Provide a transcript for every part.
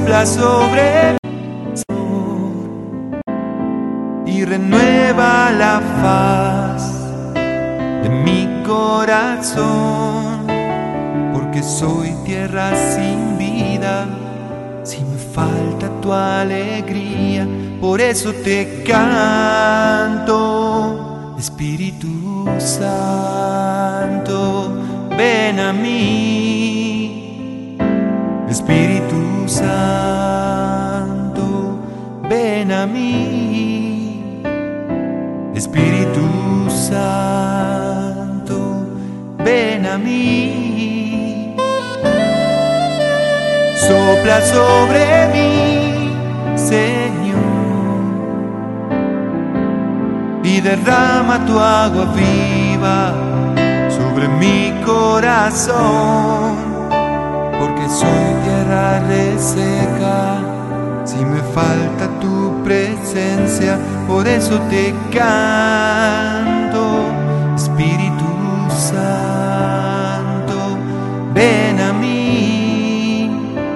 Sopla sobre mí y renueva la faz de mi corazón, porque soy tierra sin vida, si me falta tu alegría, por eso te canto. Espíritu Santo, ven a mí. Espíritu Santo, ven a mí. Espíritu Santo, ven a mí. Sopla sobre mí, Señor, y derrama tu agua viva sobre mi corazón, porque soy tierra reseca, si me falta tu presencia, por eso te canto. Espíritu Santo, ven a mí.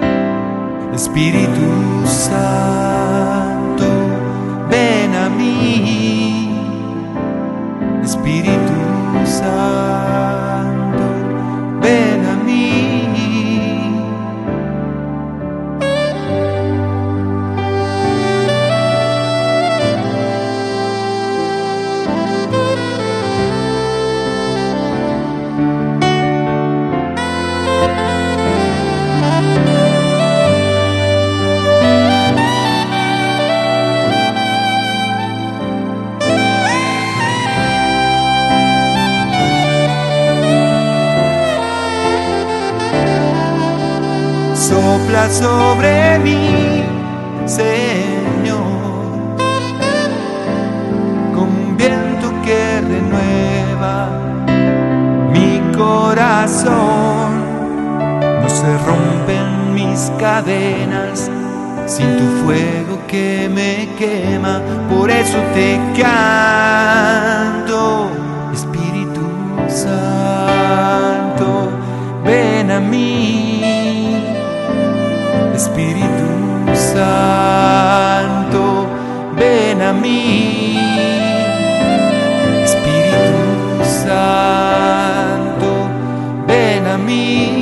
Espíritu Santo, ven a mí. Espíritu Santo, ven a mí. Sopla sobre mí, Señor, con un viento que renueva mi corazón. No se rompen mis cadenas sin tu fuego que me quema, por eso te canto. Espíritu Santo, ven a mí. Espíritu Santo, ven a mí. Espíritu Santo, ven a mí.